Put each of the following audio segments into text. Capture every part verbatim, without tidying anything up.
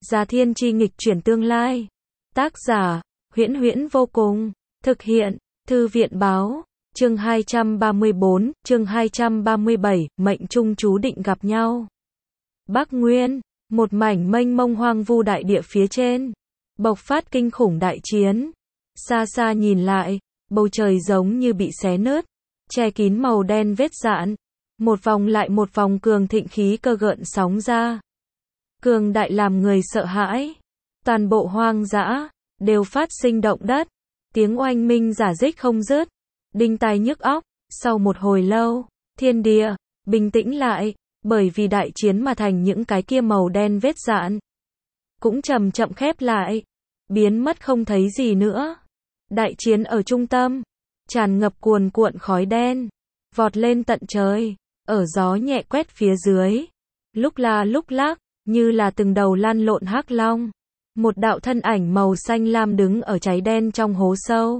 Già Thiên Chi nghịch chuyển tương lai. Tác giả, Huyễn Huyễn vô cùng. Thực hiện, Thư viện báo. Chương hai trăm ba mươi bốn, chương hai trăm ba mươi bảy, mệnh trung chú định gặp nhau. Bắc Nguyên, một mảnh mênh mông hoang vu đại địa phía trên, bộc phát kinh khủng đại chiến. Xa xa nhìn lại, bầu trời giống như bị xé nứt, che kín màu đen vết rạn. Một vòng lại một vòng cường thịnh khí cơ gợn sóng ra. Cường đại làm người sợ hãi. Toàn bộ hoang dã đều phát sinh động đất, tiếng oanh minh rả rích không dứt, đinh tai nhức óc. Sau một hồi lâu, thiên địa bình tĩnh lại, bởi vì đại chiến mà thành những cái kia màu đen vết rạn cũng chậm chậm khép lại, biến mất không thấy gì nữa. Đại chiến ở trung tâm, tràn ngập cuồn cuộn khói đen, vọt lên tận trời, ở gió nhẹ quét phía dưới, lúc la lúc lắc, như là từng đầu lăn lộn hắc long. Một đạo thân ảnh màu xanh lam đứng ở cháy đen trong hố sâu,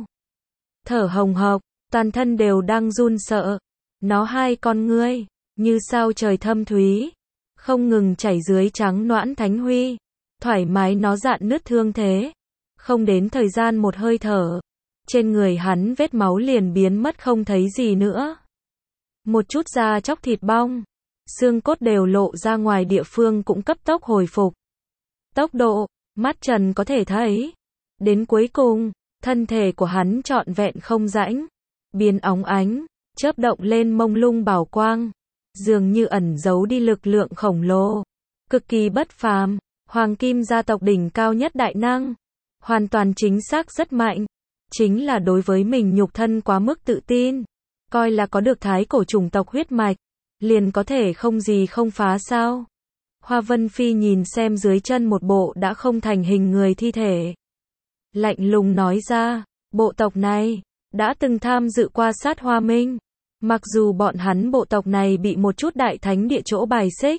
thở hồng hộc, toàn thân đều đang run sợ. Nó hai con ngươi như sao trời thâm thúy, không ngừng chảy dưới trắng noãn thánh huy, thoải mái nó dạn nứt thương thế. Không đến thời gian một hơi thở, trên người hắn vết máu liền biến mất không thấy gì nữa. Một chút da chóc thịt bong, xương cốt đều lộ ra ngoài địa phương cũng cấp tốc hồi phục. Tốc độ, mắt trần có thể thấy. Đến cuối cùng, thân thể của hắn trọn vẹn không rãnh, biến óng ánh, chớp động lên mông lung bảo quang, dường như ẩn giấu đi lực lượng khổng lồ, cực kỳ bất phàm. Hoàng Kim gia tộc đỉnh cao nhất đại năng, hoàn toàn chính xác rất mạnh, chính là đối với mình nhục thân quá mức tự tin, coi là có được thái cổ chủng tộc huyết mạch, liền có thể không gì không phá sao? Hoa Vân Phi nhìn xem dưới chân một bộ đã không thành hình người thi thể, lạnh lùng nói ra, bộ tộc này đã từng tham dự qua sát Hoa Minh, mặc dù bọn hắn bộ tộc này bị một chút đại thánh địa chỗ bài xích,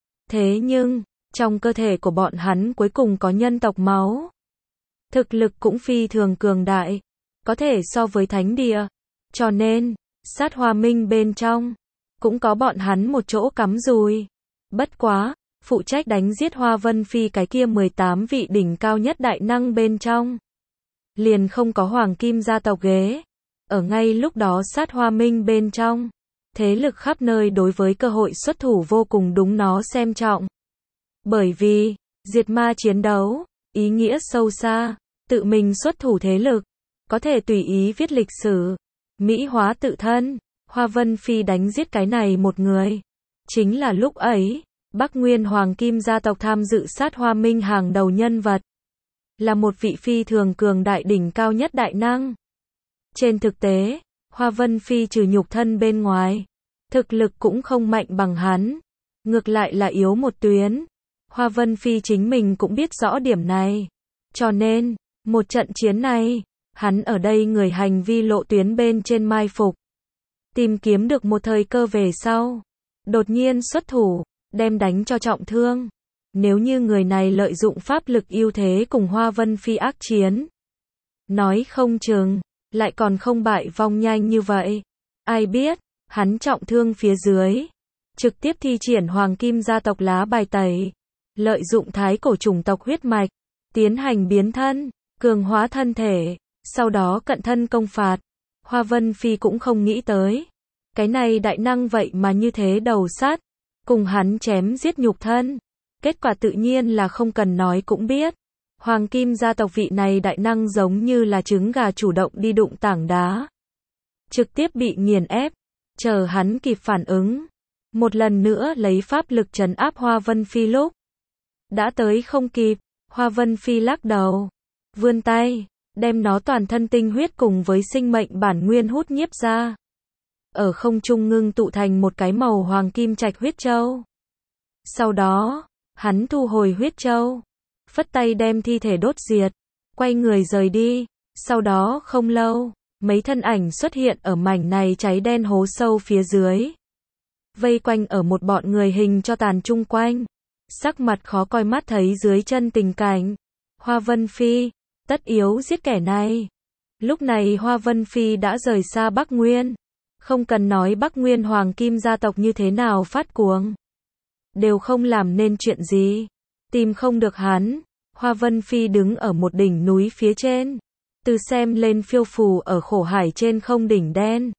thế nhưng trong cơ thể của bọn hắn cuối cùng có nhân tộc máu, thực lực cũng phi thường cường đại, có thể so với thánh địa, cho nên sát Hoa Minh bên trong cũng có bọn hắn một chỗ cắm rùi. Bất quá, phụ trách đánh giết Hoa Vân Phi cái kia mười tám vị đỉnh cao nhất đại năng bên trong, liền không có Hoàng Kim gia tộc ghế. Ở ngay lúc đó sát Hoa Minh bên trong, thế lực khắp nơi đối với cơ hội xuất thủ vô cùng đúng nó xem trọng. Bởi vì, diệt ma chiến đấu, ý nghĩa sâu xa, tự mình xuất thủ thế lực, có thể tùy ý viết lịch sử, mỹ hóa tự thân. Hoa Vân Phi đánh giết cái này một người. Chính là lúc ấy, Bắc Nguyên Hoàng Kim gia tộc tham dự sát Hoa Minh hàng đầu nhân vật, là một vị phi thường cường đại đỉnh cao nhất đại năng. Trên thực tế, Hoa Vân Phi trừ nhục thân bên ngoài, thực lực cũng không mạnh bằng hắn, ngược lại là yếu một tuyến. Hoa Vân Phi chính mình cũng biết rõ điểm này, cho nên, một trận chiến này, hắn ở đây người hành vi lộ tuyến bên trên mai phục, tìm kiếm được một thời cơ về sau, đột nhiên xuất thủ, đem đánh cho trọng thương. Nếu như người này lợi dụng pháp lực ưu thế cùng Hoa Vân Phi ác chiến, nói không chừng lại còn không bại vong nhanh như vậy. Ai biết, hắn trọng thương phía dưới, trực tiếp thi triển Hoàng Kim gia tộc lá bài tẩy, lợi dụng thái cổ chủng tộc huyết mạch, tiến hành biến thân, cường hóa thân thể, sau đó cận thân công phạt. Hoa Vân Phi cũng không nghĩ tới, cái này đại năng vậy mà như thế đầu sát, cùng hắn chém giết nhục thân. Kết quả tự nhiên là không cần nói cũng biết, Hoàng Kim gia tộc vị này đại năng giống như là trứng gà chủ động đi đụng tảng đá, trực tiếp bị nghiền ép. Chờ hắn kịp phản ứng, một lần nữa lấy pháp lực trấn áp Hoa Vân Phi lúc đã tới không kịp. Hoa Vân Phi lắc đầu, vươn tay, đem nó toàn thân tinh huyết cùng với sinh mệnh bản nguyên hút nhiếp ra, ở không trung ngưng tụ thành một cái màu hoàng kim trạch huyết châu. Sau đó, hắn thu hồi huyết châu, phất tay đem thi thể đốt diệt, quay người rời đi. Sau đó không lâu, mấy thân ảnh xuất hiện ở mảnh này cháy đen hố sâu phía dưới, vây quanh ở một bọn người hình cho tàn chung quanh, sắc mặt khó coi mắt thấy dưới chân tình cảnh. Hoa Vân Phi, tất yếu giết kẻ này. Lúc này Hoa Vân Phi đã rời xa Bắc Nguyên, không cần nói Bắc Nguyên Hoàng Kim gia tộc như thế nào phát cuồng, đều không làm nên chuyện gì. Tìm không được hắn, Hoa Vân Phi đứng ở một đỉnh núi phía trên. Từ xem lên phiêu phù ở khổ hải trên không đỉnh đen.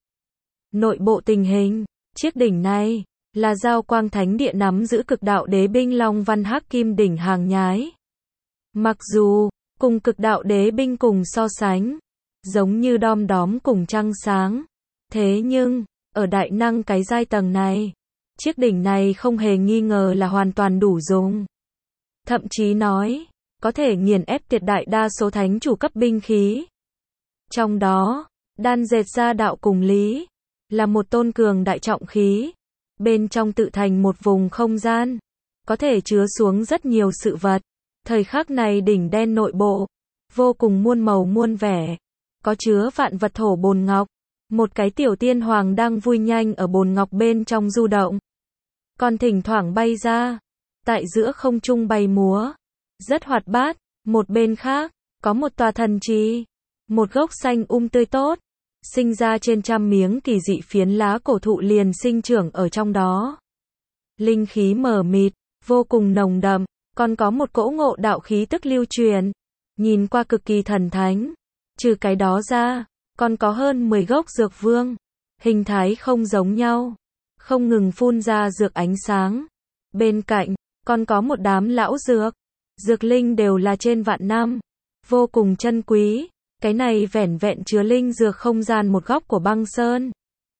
Nội bộ tình hình, chiếc đỉnh này, là Giao Quang Thánh Địa nắm giữ cực đạo đế binh Long Văn Hắc Kim đỉnh hàng nhái. Mặc dù, cùng cực đạo đế binh cùng so sánh, giống như đom đóm cùng trăng sáng. Thế nhưng, ở đại năng cái giai tầng này, chiếc đỉnh này không hề nghi ngờ là hoàn toàn đủ dùng. Thậm chí nói, có thể nghiền ép tuyệt đại đa số thánh chủ cấp binh khí. Trong đó, đan dệt ra đạo cùng lý, là một tôn cường đại trọng khí. Bên trong tự thành một vùng không gian, có thể chứa xuống rất nhiều sự vật. Thời khắc này đỉnh đen nội bộ, vô cùng muôn màu muôn vẻ, có chứa vạn vật thổ bồn ngọc. Một cái tiểu tiên hoàng đang vui nhanh ở bồn ngọc bên trong du động. Còn thỉnh thoảng bay ra, tại giữa không trung bay múa, rất hoạt bát. Một bên khác, có một tòa thần trì, một gốc xanh um tươi tốt, sinh ra trên trăm miếng kỳ dị phiến lá cổ thụ liền sinh trưởng ở trong đó. Linh khí mờ mịt, vô cùng nồng đậm, còn có một cỗ ngộ đạo khí tức lưu truyền, nhìn qua cực kỳ thần thánh. Trừ cái đó ra, còn có hơn mười gốc dược vương, hình thái không giống nhau, không ngừng phun ra dược ánh sáng. Bên cạnh, còn có một đám lão dược, dược linh đều là trên vạn năm, vô cùng chân quý. Cái này vẻn vẹn chứa linh dược không gian một góc của băng sơn.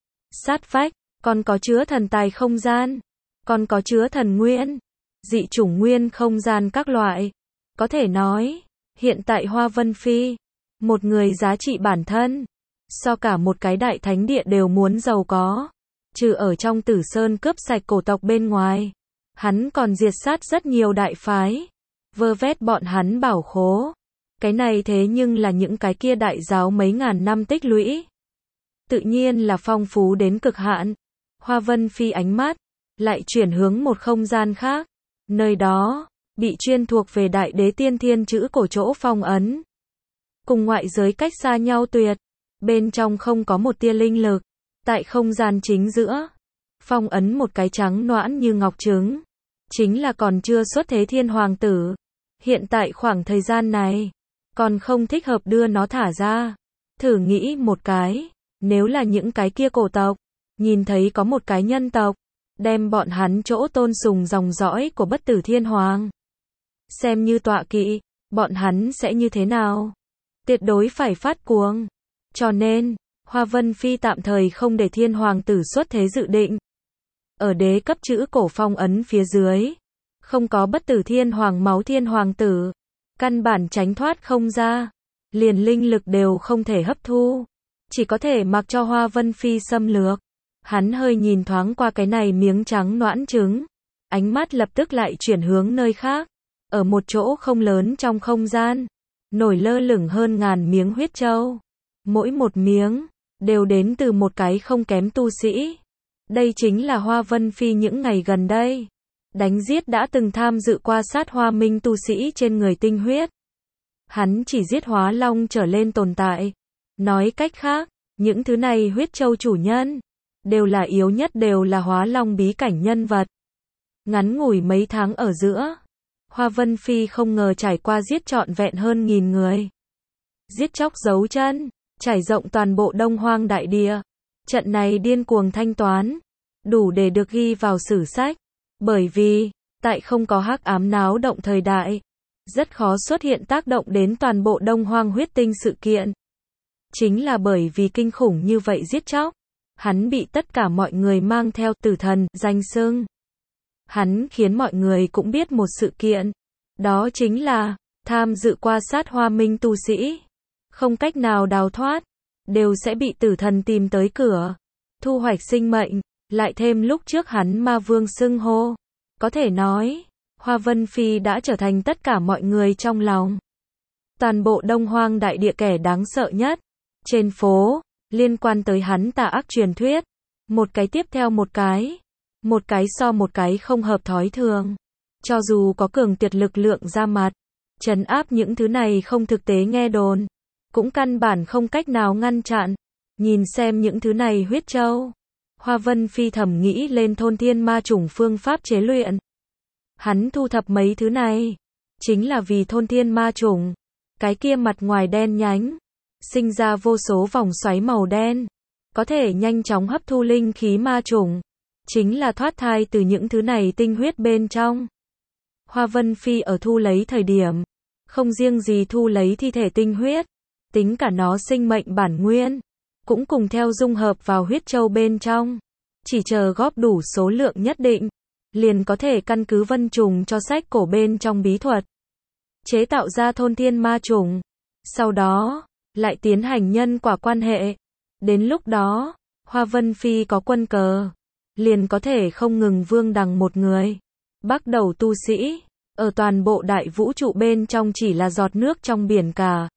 Sát vách, còn có chứa thần tài không gian, còn có chứa thần nguyên, dị chủng nguyên không gian các loại. Có thể nói, hiện tại Hoa Vân Phi, một người giá trị bản thân, so cả một cái đại thánh địa đều muốn giàu có. Trừ ở trong Tử Sơn cướp sạch cổ tộc bên ngoài, hắn còn diệt sát rất nhiều đại phái, vơ vét bọn hắn bảo khố. Cái này thế nhưng là những cái kia đại giáo mấy ngàn năm tích lũy. Tự nhiên là phong phú đến cực hạn. Hoa Vân Phi ánh mắt lại chuyển hướng một không gian khác. Nơi đó, bị chuyên thuộc về đại đế tiên thiên chữ cổ chỗ phong ấn. Cùng ngoại giới cách xa nhau tuyệt. Bên trong không có một tia linh lực. Tại không gian chính giữa, phong ấn một cái trắng noãn như ngọc trứng. Chính là còn chưa xuất thế thiên hoàng tử. Hiện tại khoảng thời gian này, còn không thích hợp đưa nó thả ra. Thử nghĩ một cái, nếu là những cái kia cổ tộc, nhìn thấy có một cái nhân tộc, đem bọn hắn chỗ tôn sùng dòng dõi của bất tử thiên hoàng, xem như tọa kỵ, bọn hắn sẽ như thế nào? Tuyệt đối phải phát cuồng. Cho nên, Hoa Vân Phi tạm thời không để thiên hoàng tử xuất thế dự định. Ở đế cấp chữ cổ phong ấn phía dưới, không có bất tử thiên hoàng máu thiên hoàng tử, căn bản tránh thoát không ra, liền linh lực đều không thể hấp thu, chỉ có thể mặc cho Hoa Vân Phi xâm lược. Hắn hơi nhìn thoáng qua cái này miếng trắng noãn trứng, ánh mắt lập tức lại chuyển hướng nơi khác. Ở một chỗ không lớn trong không gian, nổi lơ lửng hơn ngàn miếng huyết châu. Mỗi một miếng, đều đến từ một cái không kém tu sĩ. Đây chính là Hoa Vân Phi những ngày gần đây đánh giết đã từng tham dự qua sát hoa minh tu sĩ trên người tinh huyết. Hắn chỉ giết hóa long trở lên tồn tại. Nói cách khác, những thứ này huyết châu chủ nhân, đều là yếu nhất đều là hóa long bí cảnh nhân vật. Ngắn ngủi mấy tháng ở giữa, Hoa Vân Phi không ngờ trải qua giết trọn vẹn hơn nghìn người. Giết chóc dấu chân, trải rộng toàn bộ Đông Hoang đại địa. Trận này điên cuồng thanh toán, đủ để được ghi vào sử sách. Bởi vì, tại không có hắc ám náo động thời đại, rất khó xuất hiện tác động đến toàn bộ Đông Hoang huyết tinh sự kiện. Chính là bởi vì kinh khủng như vậy giết chóc, hắn bị tất cả mọi người mang theo tử thần, danh xưng. Hắn khiến mọi người cũng biết một sự kiện, đó chính là, tham dự qua sát hoa minh tu sĩ, không cách nào đào thoát, đều sẽ bị tử thần tìm tới cửa, thu hoạch sinh mệnh. Lại thêm lúc trước hắn ma vương xưng hô, có thể nói, Hoa Vân Phi đã trở thành tất cả mọi người trong lòng. Toàn bộ Đông Hoang đại địa kẻ đáng sợ nhất, trên phố, liên quan tới hắn tà ác truyền thuyết, một cái tiếp theo một cái, một cái so một cái không hợp thói thường. Cho dù có cường tuyệt lực lượng ra mặt, trấn áp những thứ này không thực tế nghe đồn, cũng căn bản không cách nào ngăn chặn. Nhìn xem những thứ này huyết châu, Hoa Vân Phi thầm nghĩ lên thôn thiên ma chủng phương pháp chế luyện. Hắn thu thập mấy thứ này, chính là vì thôn thiên ma chủng. Cái kia mặt ngoài đen nhánh, sinh ra vô số vòng xoáy màu đen, có thể nhanh chóng hấp thu linh khí ma chủng, chính là thoát thai từ những thứ này tinh huyết bên trong. Hoa Vân Phi ở thu lấy thời điểm, không riêng gì thu lấy thi thể tinh huyết, tính cả nó sinh mệnh bản nguyên, cũng cùng theo dung hợp vào huyết châu bên trong. Chỉ chờ góp đủ số lượng nhất định, liền có thể căn cứ vân trùng cho sách cổ bên trong bí thuật, chế tạo ra thôn thiên ma trùng. Sau đó, lại tiến hành nhân quả quan hệ. Đến lúc đó, Hoa Vân Phi có quân cờ, liền có thể không ngừng vương đằng một người. Bắt đầu tu sĩ, ở toàn bộ đại vũ trụ bên trong chỉ là giọt nước trong biển cả.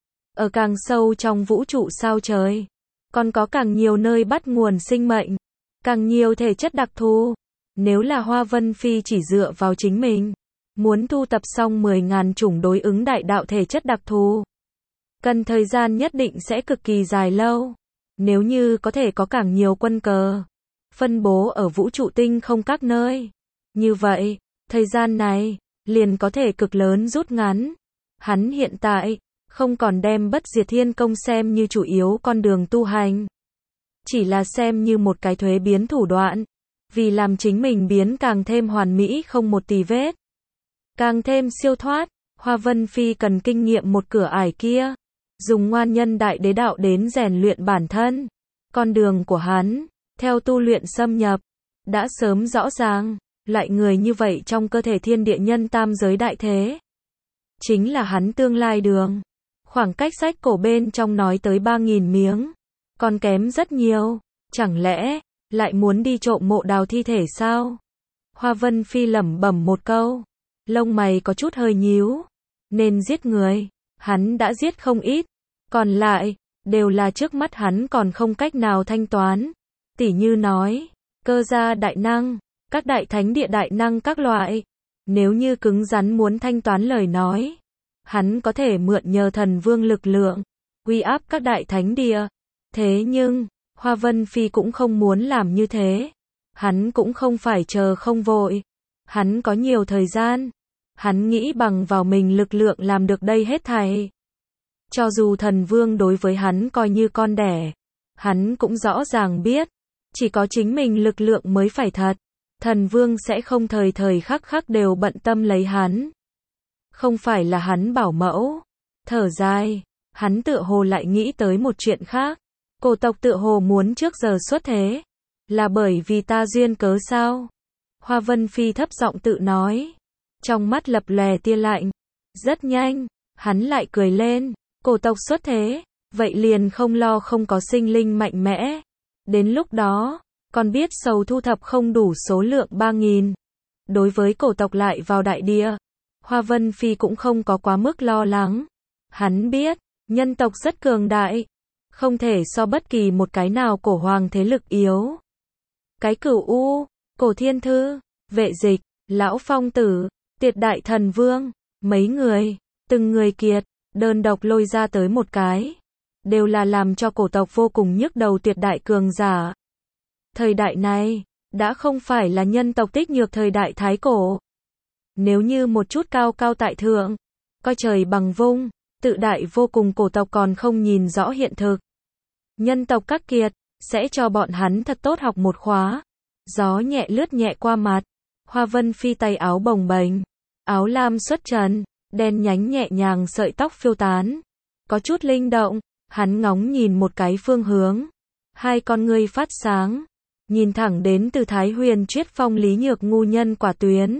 Ở càng sâu trong vũ trụ sao trời, còn có càng nhiều nơi bắt nguồn sinh mệnh, càng nhiều thể chất đặc thù. Nếu là Hoa Vân Phi chỉ dựa vào chính mình, muốn thu tập xong mười nghìn chủng đối ứng đại đạo thể chất đặc thù, cần thời gian nhất định sẽ cực kỳ dài lâu. Nếu như có thể có càng nhiều quân cờ, phân bố ở vũ trụ tinh không các nơi, như vậy, thời gian này, liền có thể cực lớn rút ngắn. Hắn hiện tại, không còn đem bất diệt thiên công xem như chủ yếu con đường tu hành, chỉ là xem như một cái thuế biến thủ đoạn, vì làm chính mình biến càng thêm hoàn mỹ không một tì vết, càng thêm siêu thoát. Hoa Vân Phi cần kinh nghiệm một cửa ải kia, dùng ngoan nhân đại đế đạo đến rèn luyện bản thân. Con đường của hắn, theo tu luyện xâm nhập, đã sớm rõ ràng, loại người như vậy trong cơ thể thiên địa nhân tam giới đại thế, chính là hắn tương lai đường. Khoảng cách sách cổ bên trong nói tới ba nghìn miếng, còn kém rất nhiều, chẳng lẽ, lại muốn đi trộm mộ đào thi thể sao? Hoa Vân Phi lẩm bẩm một câu, lông mày có chút hơi nhíu. Nên giết người, hắn đã giết không ít, còn lại, đều là trước mắt hắn còn không cách nào thanh toán. Tỉ như nói, cơ gia đại năng, các đại thánh địa đại năng các loại. Nếu như cứng rắn muốn thanh toán lời nói, hắn có thể mượn nhờ thần vương lực lượng, uy áp các đại thánh địa. Thế nhưng, Hoa Vân Phi cũng không muốn làm như thế. Hắn cũng không phải chờ không vội. Hắn có nhiều thời gian. Hắn nghĩ bằng vào mình lực lượng làm được đây hết thảy. Cho dù thần vương đối với hắn coi như con đẻ, hắn cũng rõ ràng biết, chỉ có chính mình lực lượng mới phải thật. Thần vương sẽ không thời thời khắc khắc đều bận tâm lấy hắn. Không phải là hắn bảo mẫu. Thở dài, hắn tựa hồ lại nghĩ tới một chuyện khác. Cổ tộc tựa hồ muốn trước giờ xuất thế, là bởi vì ta duyên cớ sao? Hoa Vân Phi thấp giọng tự nói, trong mắt lập lòe tia lạnh. Rất nhanh, hắn lại cười lên, cổ tộc xuất thế, vậy liền không lo không có sinh linh mạnh mẽ. Đến lúc đó, còn biết sầu thu thập không đủ số lượng ba nghìn. Đối với cổ tộc lại vào đại địa, Hoa Vân Phi cũng không có quá mức lo lắng. Hắn biết, nhân tộc rất cường đại, không thể so bất kỳ một cái nào cổ hoàng thế lực yếu. Cái Cửu U, Cổ Thiên Thư, Vệ Dịch, Lão Phong Tử, Tiệt Đại Thần Vương, mấy người, từng người kiệt, đơn độc lôi ra tới một cái, đều là làm cho cổ tộc vô cùng nhức đầu tuyệt đại cường giả. Thời đại này, đã không phải là nhân tộc tích nhược thời đại thái cổ. Nếu như một chút cao cao tại thượng, coi trời bằng vung, tự đại vô cùng cổ tộc còn không nhìn rõ hiện thực. Nhân tộc các kiệt, sẽ cho bọn hắn thật tốt học một khóa. Gió nhẹ lướt nhẹ qua mặt, Hoa Vân Phi tay áo bồng bềnh, áo lam xuất trần, đen nhánh nhẹ nhàng sợi tóc phiêu tán, có chút linh động. Hắn ngóng nhìn một cái phương hướng, hai con ngươi phát sáng, nhìn thẳng đến từ Thái Huyền Triết Phong Lý Nhược ngu nhân quả tuyến.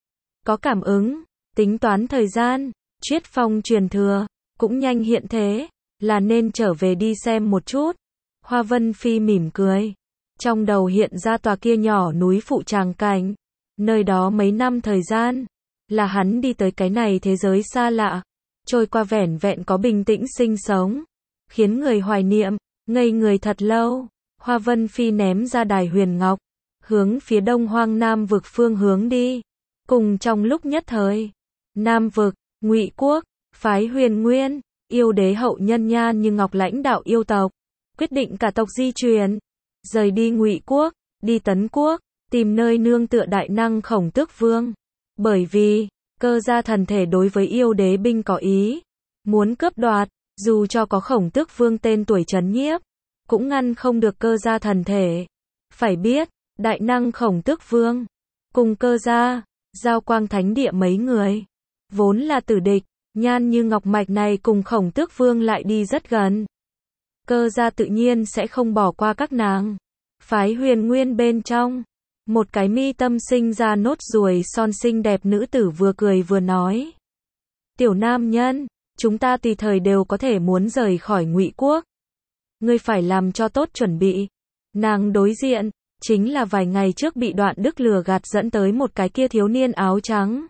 Có cảm ứng, tính toán thời gian, Triết Phong truyền thừa, cũng nhanh hiện thế, là nên trở về đi xem một chút. Hoa Vân Phi mỉm cười, trong đầu hiện ra tòa kia nhỏ núi phụ tràng cảnh, nơi đó mấy năm thời gian, là hắn đi tới cái này thế giới xa lạ, trôi qua vẻn vẹn có bình tĩnh sinh sống, khiến người hoài niệm, ngây người thật lâu. Hoa Vân Phi ném ra đài huyền ngọc, hướng phía đông hoang Nam vực phương hướng đi. Cùng trong lúc nhất thời, Nam vực, Ngụy quốc, phái Huyền Nguyên, yêu đế hậu nhân Nhan Như Ngọc lãnh đạo yêu tộc, quyết định cả tộc di chuyển, rời đi Ngụy quốc, đi Tấn quốc, tìm nơi nương tựa đại năng Khổng Tước Vương. Bởi vì, Cơ gia thần thể đối với yêu đế binh có ý, muốn cướp đoạt, dù cho có Khổng Tước Vương tên tuổi trấn nhiếp, cũng ngăn không được Cơ gia thần thể. Phải biết, đại năng Khổng Tước Vương, cùng Cơ gia, Giao Quang Thánh Địa mấy người, vốn là tử địch, Nhan Như Ngọc mạch này cùng Khổng Tước Vương lại đi rất gần. Cơ gia tự nhiên sẽ không bỏ qua các nàng. Phái Huyền Nguyên bên trong, một cái mi tâm sinh ra nốt ruồi son xinh đẹp nữ tử vừa cười vừa nói. Tiểu nam nhân, chúng ta tùy thời đều có thể muốn rời khỏi Ngụy Quốc. Ngươi phải làm cho tốt chuẩn bị. Nàng đối diện, chính là vài ngày trước bị Đoạn Đức lừa gạt dẫn tới một cái kia thiếu niên áo trắng.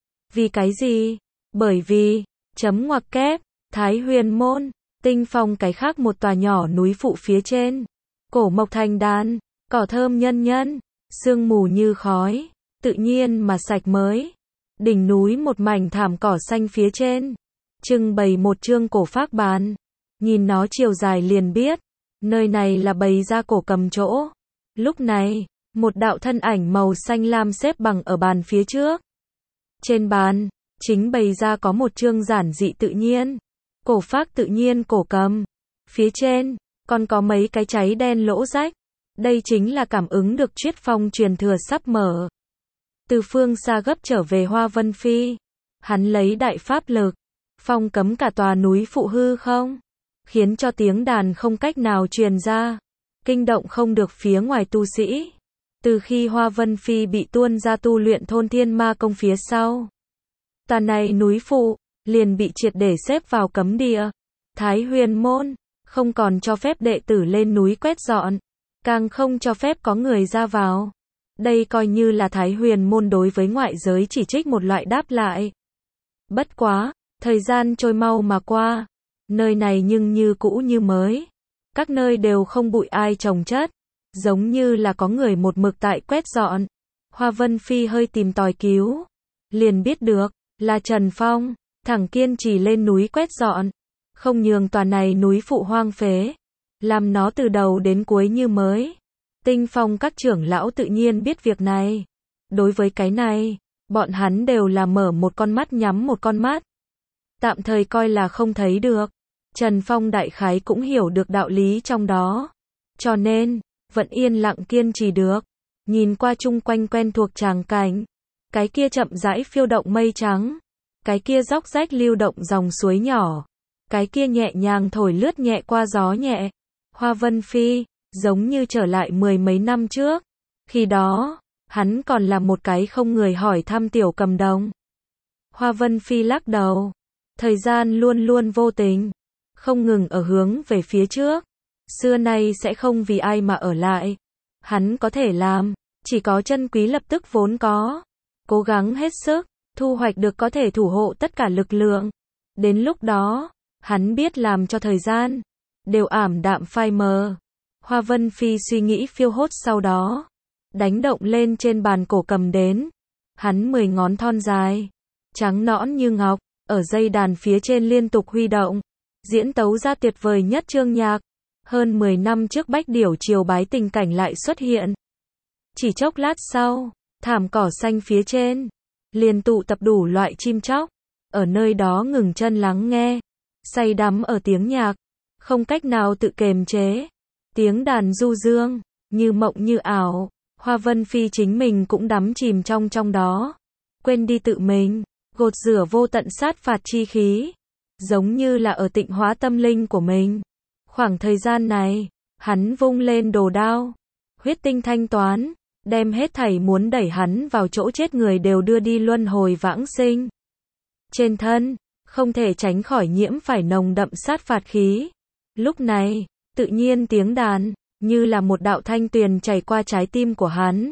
Vì cái gì? Bởi vì, chấm ngoặc kép, Thái Huyền Môn, Tinh Phong cái khác một tòa nhỏ núi phụ phía trên. Cổ mộc thành đàn, cỏ thơm nhân nhân, sương mù như khói, tự nhiên mà sạch mới. Đỉnh núi một mảnh thảm cỏ xanh phía trên, trưng bày một chương cổ phác bàn. Nhìn nó chiều dài liền biết, nơi này là bày ra cổ cầm chỗ. Lúc này, một đạo thân ảnh màu xanh lam xếp bằng ở bàn phía trước. Trên bàn, chính bày ra có một chương giản dị tự nhiên, cổ phác tự nhiên cổ cầm. Phía trên, còn có mấy cái cháy đen lỗ rách. Đây chính là cảm ứng được Triết Phong truyền thừa sắp mở. Từ phương xa gấp trở về Hoa Vân Phi. Hắn lấy đại pháp lực, phong cấm cả tòa núi phụ hư không, khiến cho tiếng đàn không cách nào truyền ra, kinh động không được phía ngoài tu sĩ. Từ khi Hoa Vân Phi bị tuôn ra tu luyện thôn thiên ma công phía sau, tòa này núi phụ liền bị triệt để xếp vào cấm địa. Thái Huyền Môn không còn cho phép đệ tử lên núi quét dọn, càng không cho phép có người ra vào. Đây coi như là Thái Huyền Môn đối với ngoại giới chỉ trích một loại đáp lại. Bất quá, thời gian trôi mau mà qua, nơi này nhưng như cũ như mới. Các nơi đều không bụi ai trồng chất, giống như là có người một mực tại quét dọn. Hoa Vân Phi hơi tìm tòi cứu, liền biết được, là Trần Phong, thẳng kiên trì lên núi quét dọn, không nhường tòa này núi phụ hoang phế, làm nó từ đầu đến cuối như mới. Tinh Phong các trưởng lão tự nhiên biết việc này. Đối với cái này, bọn hắn đều là mở một con mắt nhắm một con mắt. Tạm thời coi là không thấy được. Trần Phong đại khái cũng hiểu được đạo lý trong đó. Cho nên, vẫn yên lặng kiên trì được. Nhìn qua chung quanh quen thuộc tràng cảnh. Cái kia chậm rãi phiêu động mây trắng. Cái kia róc rách lưu động dòng suối nhỏ. Cái kia nhẹ nhàng thổi lướt nhẹ qua gió nhẹ. Hoa Vân Phi, giống như trở lại mười mấy năm trước. Khi đó, hắn còn là một cái không người hỏi thăm tiểu cầm đồng. Hoa Vân Phi lắc đầu. Thời gian luôn luôn vô tình, không ngừng ở hướng về phía trước. Xưa nay sẽ không vì ai mà ở lại. Hắn có thể làm, chỉ có chân quý lập tức vốn có. Cố gắng hết sức, thu hoạch được có thể thủ hộ tất cả lực lượng. Đến lúc đó, hắn biết làm cho thời gian đều ảm đạm phai mờ. Hoa Vân Phi suy nghĩ phiêu hốt sau đó, đánh động lên trên bàn cổ cầm đến. Hắn mười ngón thon dài, trắng nõn như ngọc, ở dây đàn phía trên liên tục huy động, diễn tấu ra tuyệt vời nhất chương nhạc. Hơn mười năm trước Bách Điểu triều bái tình cảnh lại xuất hiện. Chỉ chốc lát sau, thảm cỏ xanh phía trên, liền tụ tập đủ loại chim chóc, ở nơi đó ngừng chân lắng nghe, say đắm ở tiếng nhạc, không cách nào tự kềm chế. Tiếng đàn du dương, như mộng như ảo, Hoa Vân Phi chính mình cũng đắm chìm trong trong đó, quên đi tự mình, gột rửa vô tận sát phạt chi khí, giống như là ở tịnh hóa tâm linh của mình. Khoảng thời gian này, hắn vung lên đồ đao, huyết tinh thanh toán, đem hết thảy muốn đẩy hắn vào chỗ chết người đều đưa đi luân hồi vãng sinh. Trên thân, không thể tránh khỏi nhiễm phải nồng đậm sát phạt khí. Lúc này, tự nhiên tiếng đàn, như là một đạo thanh tuyền chảy qua trái tim của hắn.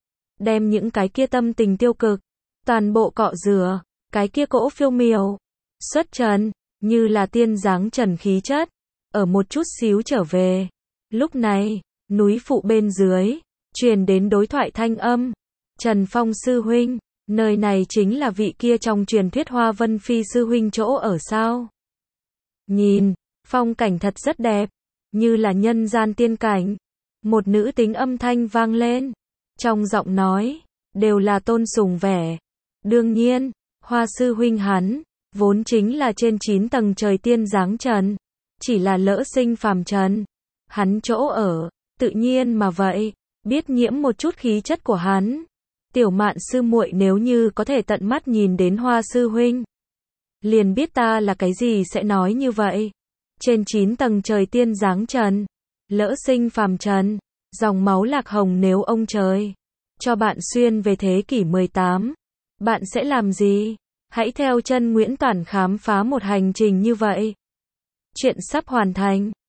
Đem những cái kia tâm tình tiêu cực, toàn bộ cọ rửa, cái kia cỗ phiêu miểu, xuất trần, như là tiên dáng trần khí chất, ở một chút xíu trở về. Lúc này, núi phụ bên dưới, truyền đến đối thoại thanh âm. Trần Phong sư huynh, nơi này chính là vị kia trong truyền thuyết Hoa Vân Phi sư huynh chỗ ở sao? Nhìn, phong cảnh thật rất đẹp, như là nhân gian tiên cảnh. Một nữ tính âm thanh vang lên, trong giọng nói, đều là tôn sùng vẻ. Đương nhiên, Hoa sư huynh hắn, vốn chính là trên chín tầng trời tiên dáng trần, chỉ là lỡ sinh phàm trần. Hắn chỗ ở, tự nhiên mà vậy, biết nhiễm một chút khí chất của hắn. Tiểu Mạn sư muội nếu như có thể tận mắt nhìn đến Hoa sư huynh, liền biết ta là cái gì sẽ nói như vậy. Trên chín tầng trời tiên dáng trần, lỡ sinh phàm trần, dòng máu lạc hồng, nếu ông trời cho bạn xuyên về thế kỷ mười tám, bạn sẽ làm gì? Hãy theo chân Nguyễn Toản khám phá một hành trình như vậy. Chuyện sắp hoàn thành.